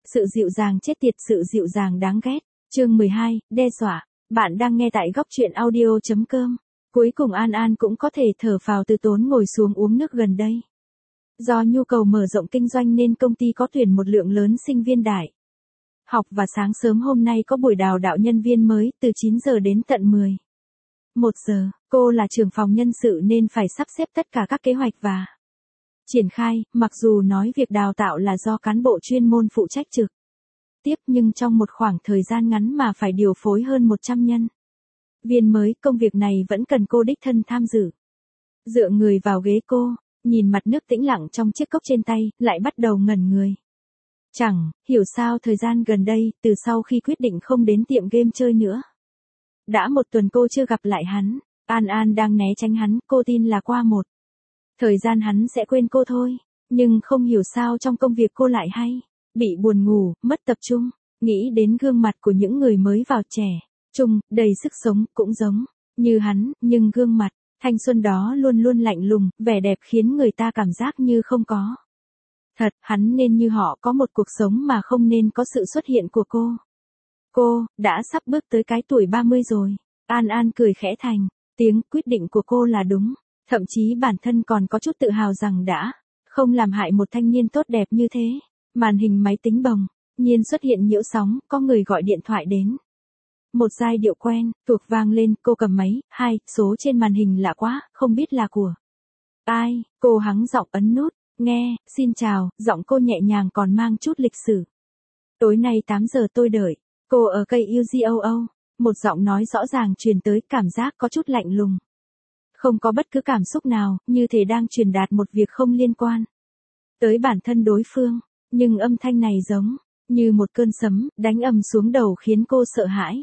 Sự dịu dàng chết tiệt, sự dịu dàng đáng ghét. Chương 12, đe dọa. Bạn đang nghe tại góc chuyện audio.com. Cuối cùng An An cũng có thể thở phào từ tốn ngồi xuống uống nước gần đây. Do nhu cầu mở rộng kinh doanh nên công ty có tuyển một lượng lớn sinh viên đại học và sáng sớm hôm nay có buổi đào tạo nhân viên mới từ 9 giờ đến tận 1 giờ. Cô là trưởng phòng nhân sự nên phải sắp xếp tất cả các kế hoạch và triển khai, mặc dù nói việc đào tạo là do cán bộ chuyên môn phụ trách trực tiếp nhưng trong một khoảng thời gian ngắn mà phải điều phối hơn 100 nhân viên mới, công việc này vẫn cần cô đích thân tham dự. Dựa người vào ghế cô, nhìn mặt nước tĩnh lặng trong chiếc cốc trên tay, lại bắt đầu ngẩn người. Chẳng hiểu sao thời gian gần đây, từ sau khi quyết định không đến tiệm game chơi nữa. Đã 1 tuần cô chưa gặp lại hắn, An An đang né tránh hắn, cô tin là qua một thời gian hắn sẽ quên cô thôi. Nhưng không hiểu sao trong công việc cô lại hay bị buồn ngủ, mất tập trung, nghĩ đến gương mặt của những người mới vào trẻ trung, đầy sức sống, cũng giống như hắn, nhưng gương mặt thanh xuân đó luôn luôn lạnh lùng, vẻ đẹp khiến người ta cảm giác như không có thật. Hắn nên như họ có một cuộc sống mà không nên có sự xuất hiện của cô. Cô đã sắp bước tới cái tuổi 30 rồi. An An cười khẽ thành tiếng, quyết định của cô là đúng. Thậm chí bản thân còn có chút tự hào rằng đã không làm hại một thanh niên tốt đẹp như thế. Màn hình máy tính bồng nhiên xuất hiện nhiễu sóng, có người gọi điện thoại đến. Một giai điệu quen thuộc vang lên, cô cầm máy, số trên màn hình lạ quá, không biết là của ai. Cô hắng giọng ấn nút, nghe, xin chào, giọng cô nhẹ nhàng còn mang chút lịch sử. Tối nay 8 giờ tôi đợi cô ở cây UGOO. Một giọng nói rõ ràng truyền tới, cảm giác có chút lạnh lùng. Không có bất cứ cảm xúc nào, như thể đang truyền đạt một việc không liên quan tới bản thân đối phương. Nhưng âm thanh này giống như một cơn sấm, đánh ầm xuống đầu khiến cô sợ hãi.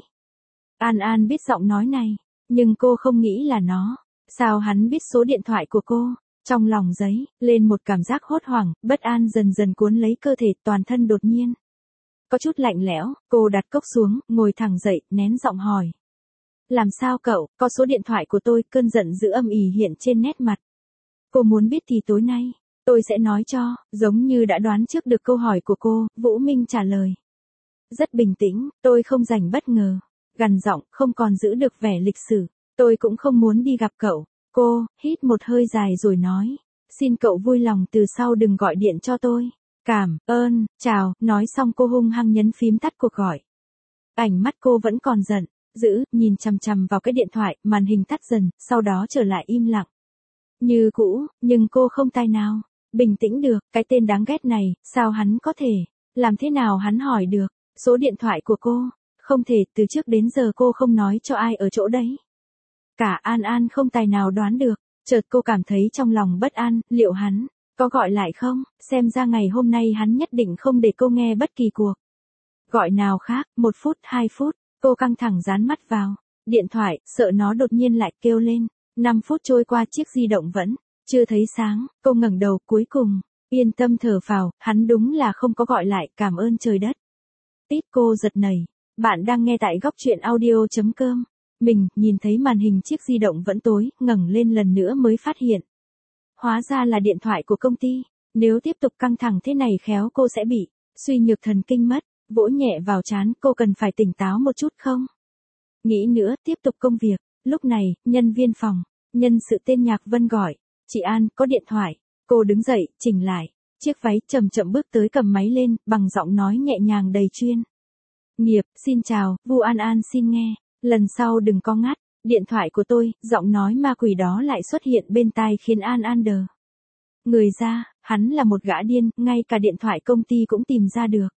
An An biết giọng nói này, nhưng cô không nghĩ là nó. Sao hắn biết số điện thoại của cô? Trong lòng dấy lên một cảm giác hốt hoảng, bất an dần dần cuốn lấy cơ thể, toàn thân đột nhiên có chút lạnh lẽo. Cô đặt cốc xuống, ngồi thẳng dậy, nén giọng hỏi. Làm sao cậu, có số điện thoại của tôi? Cơn giận dữ âm ỉ hiện trên nét mặt. Cô muốn biết thì tối nay tôi sẽ nói cho. Giống như đã đoán trước được câu hỏi của cô, Vũ Minh trả lời rất bình tĩnh, tôi không rảnh bất ngờ. Gằn giọng, không còn giữ được vẻ lịch sử. Tôi cũng không muốn đi gặp cậu. Cô hít một hơi dài rồi nói. Xin cậu vui lòng từ sau đừng gọi điện cho tôi. Cảm ơn, chào. Nói xong cô hung hăng nhấn phím tắt cuộc gọi. Ánh mắt cô vẫn còn giận dữ, nhìn chằm chằm vào cái điện thoại, màn hình tắt dần, sau đó trở lại im lặng như cũ. Nhưng cô không tài nào bình tĩnh được. Cái tên đáng ghét này, sao hắn có thể làm thế nào hắn hỏi được số điện thoại của cô? Không thể, từ trước đến giờ cô không nói cho ai ở chỗ đấy cả. An An không tài nào đoán được. Chợt cô cảm thấy trong lòng bất an, liệu hắn có gọi lại không? Xem ra ngày hôm nay hắn nhất định không để cô nghe bất kỳ cuộc gọi nào khác. 1 phút, 2 phút, cô căng thẳng dán mắt vào điện thoại, sợ nó đột nhiên lại kêu lên. 5 phút trôi qua, chiếc di động vẫn chưa thấy sáng. Cô ngẩng đầu, cuối cùng yên tâm thở phào, hắn đúng là không có gọi lại, cảm ơn trời đất. Tít, cô giật nảy. Bạn đang nghe tại góc chuyện audio.com. Mình nhìn thấy màn hình chiếc di động vẫn tối, ngẩng lên lần nữa mới phát hiện. Hóa ra là điện thoại của công ty. Nếu tiếp tục căng thẳng thế này khéo cô sẽ bị suy nhược thần kinh mất. Vỗ nhẹ vào trán, cô cần phải tỉnh táo một chút không? Nghĩ nữa, tiếp tục công việc. Lúc này, nhân viên phòng nhân sự tên Nhạc Vân gọi. Chị An, có điện thoại. Cô đứng dậy, chỉnh lại chiếc váy, chậm chậm bước tới, cầm máy lên, bằng giọng nói nhẹ nhàng đầy chuyên nghiệp. Xin chào, Vu An An xin nghe. Lần sau đừng có ngắt điện thoại của tôi. Giọng nói ma quỷ đó lại xuất hiện bên tai khiến An An đờ người ra. Hắn là một gã điên, ngay cả điện thoại công ty cũng tìm ra được.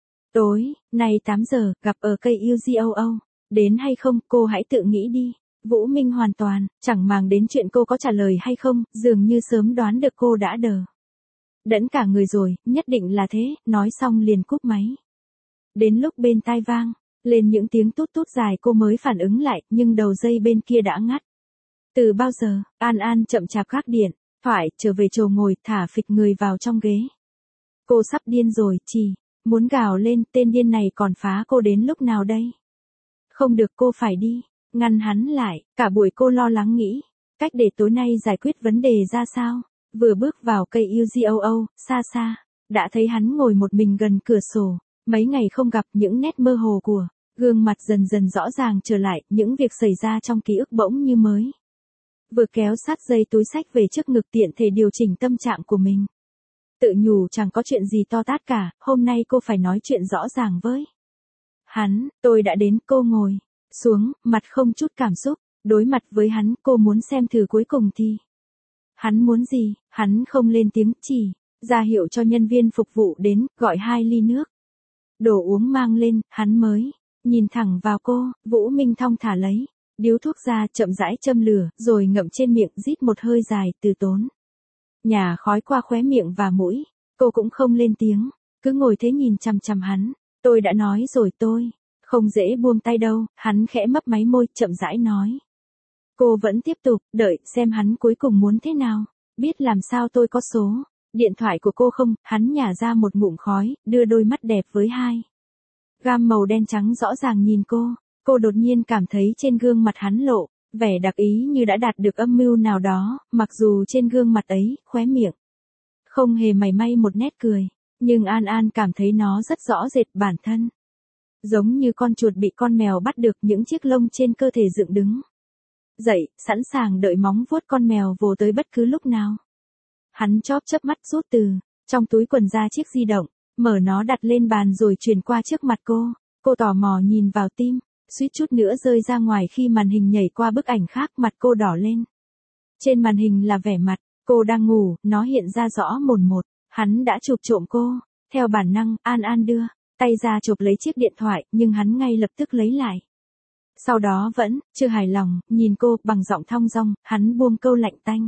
Tối nay 8 giờ, gặp ở cây UGOO. Đến hay không, cô hãy tự nghĩ đi. Vũ Minh hoàn toàn chẳng màng đến chuyện cô có trả lời hay không, dường như sớm đoán được cô đã đờ đẫn cả người rồi, nhất định là thế. Nói xong liền cúp máy. Đến lúc bên tai vang lên những tiếng tút tút dài, cô mới phản ứng lại, nhưng đầu dây bên kia đã ngắt. Từ bao giờ? An An chậm chạp gác điện thoại, trở về chỗ ngồi, thả phịch người vào trong ghế. Cô sắp điên rồi, chỉ muốn gào lên, tên điên này còn phá cô đến lúc nào đây? Không được, cô phải đi ngăn hắn lại. Cả buổi cô lo lắng nghĩ cách để tối nay giải quyết vấn đề ra sao. Vừa bước vào cây UGOO, xa xa đã thấy hắn ngồi một mình gần cửa sổ, Mấy ngày không gặp, những nét mơ hồ của gương mặt dần dần rõ ràng trở lại, những việc xảy ra trong ký ức bỗng như mới. Vừa kéo sát dây túi xách về trước ngực tiện thể điều chỉnh tâm trạng của mình. Tự nhủ chẳng có chuyện gì to tát cả, hôm nay cô phải nói chuyện rõ ràng với hắn. Tôi đã đến, cô ngồi xuống, mặt không chút cảm xúc, đối mặt với hắn. Cô muốn xem thử cuối cùng thì hắn muốn gì. Hắn không lên tiếng, chỉ ra hiệu cho nhân viên phục vụ đến, gọi 2 ly nước. Đồ uống mang lên, hắn mới nhìn thẳng vào cô. Vũ Minh thong thả lấy điếu thuốc ra, chậm rãi châm lửa, rồi ngậm trên miệng, rít một hơi dài, từ tốn. Nhà khói qua khóe miệng và mũi. Cô cũng không lên tiếng, cứ ngồi thế nhìn chằm chằm hắn. Tôi đã nói rồi, tôi không dễ buông tay đâu. Hắn khẽ mấp máy môi, chậm rãi nói. Cô vẫn tiếp tục, đợi xem hắn cuối cùng muốn thế nào. Biết làm sao tôi có số điện thoại của cô không? Hắn nhả ra một ngụm khói, đưa đôi mắt đẹp với 2 gam màu đen trắng rõ ràng nhìn cô. Cô đột nhiên cảm thấy trên gương mặt hắn lộ vẻ đặc ý, như đã đạt được âm mưu nào đó, mặc dù trên gương mặt ấy, khóe miệng không hề mảy may một nét cười, nhưng An An cảm thấy nó rất rõ rệt. Bản thân giống như con chuột bị con mèo bắt được, những chiếc lông trên cơ thể dựng đứng dậy, sẵn sàng đợi móng vuốt con mèo vồ tới bất cứ lúc nào. Hắn chớp mắt rút từ trong túi quần ra chiếc di động, mở nó đặt lên bàn rồi truyền qua trước mặt cô. Cô tò mò nhìn vào, tim suýt chút nữa rơi ra ngoài khi màn hình nhảy qua bức ảnh khác. Mặt cô đỏ lên. Trên màn hình là vẻ mặt cô đang ngủ, nó hiện ra rõ mồn một. Hắn đã chụp trộm cô. Theo bản năng, An An đưa tay ra chụp lấy chiếc điện thoại, nhưng hắn ngay lập tức lấy lại. Sau đó vẫn chưa hài lòng, nhìn cô bằng giọng thong dong, hắn buông câu lạnh tanh.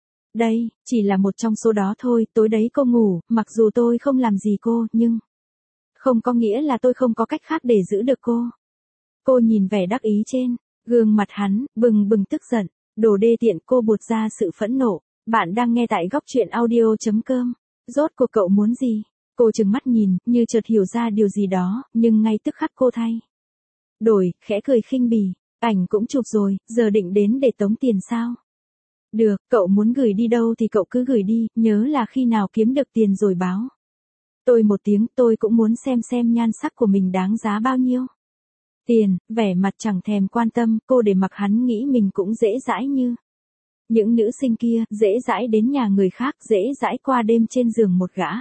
Đây chỉ là một trong số đó thôi. Tối đấy cô ngủ, mặc dù tôi không làm gì cô, nhưng không có nghĩa là tôi không có cách khác để giữ được cô. Cô nhìn vẻ đắc ý trên gương mặt hắn, bừng bừng tức giận. Đồ đê tiện, cô buột ra sự phẫn nộ. Bạn đang nghe tại góc truyện audio.com. Rốt cuộc cậu muốn gì? Cô trừng mắt nhìn, như chợt hiểu ra điều gì đó, nhưng ngay tức khắc cô thay đổi, khẽ cười khinh bỉ. Ảnh cũng chụp rồi, giờ định đến để tống tiền sao? Được, cậu muốn gửi đi đâu thì cậu cứ gửi đi, nhớ là khi nào kiếm được tiền rồi báo tôi một tiếng. Tôi cũng muốn xem nhan sắc của mình đáng giá bao nhiêu tiền. Vẻ mặt chẳng thèm quan tâm, cô để mặc hắn nghĩ mình cũng dễ dãi như những nữ sinh kia, dễ dãi đến nhà người khác, dễ dãi qua đêm trên giường một gã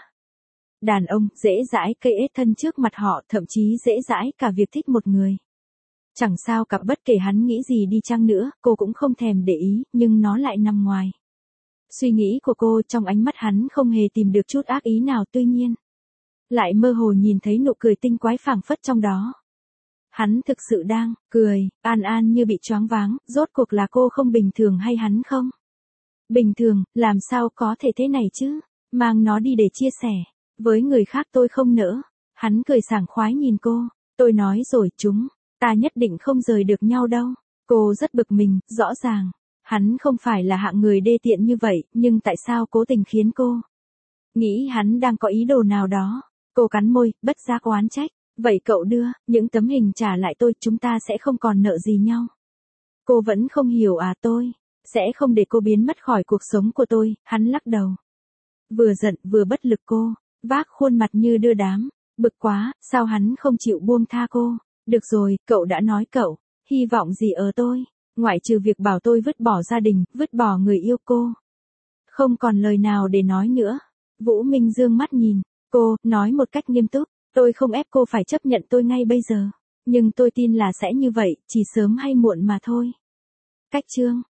đàn ông, dễ dãi cây ết thân trước mặt họ, thậm chí dễ dãi cả việc thích một người. Chẳng sao cả, bất kể hắn nghĩ gì đi chăng nữa, cô cũng không thèm để ý, nhưng nó lại nằm ngoài suy nghĩ của cô. Trong ánh mắt hắn không hề tìm được chút ác ý nào, tuy nhiên lại mơ hồ nhìn thấy nụ cười tinh quái phảng phất trong đó. Hắn thực sự đang cười. An An như bị choáng váng, rốt cuộc là cô không bình thường hay hắn không bình thường? Làm sao có thể thế này chứ? Mang nó đi để chia sẻ với người khác, tôi không nỡ. Hắn cười sảng khoái nhìn cô. Tôi nói rồi, chúng ta nhất định không rời được nhau đâu. Cô rất bực mình, rõ ràng hắn không phải là hạng người đê tiện như vậy, nhưng tại sao cố tình khiến cô nghĩ hắn đang có ý đồ nào đó? Cô cắn môi, bất giác oán trách. Vậy cậu đưa những tấm hình trả lại tôi, chúng ta sẽ không còn nợ gì nhau. Cô vẫn không hiểu à? Tôi sẽ không để cô biến mất khỏi cuộc sống của tôi. Hắn lắc đầu. Vừa giận vừa bất lực, cô vác khuôn mặt như đưa đám. Bực quá, sao hắn không chịu buông tha cô? Được rồi, cậu đã nói cậu hy vọng gì ở tôi, ngoại trừ việc bảo tôi vứt bỏ gia đình, vứt bỏ người yêu. Cô không còn lời nào để nói nữa. Vũ Minh dương mắt nhìn cô, nói một cách nghiêm túc. Tôi không ép cô phải chấp nhận tôi ngay bây giờ, nhưng tôi tin là sẽ như vậy, chỉ sớm hay muộn mà thôi. Cách chương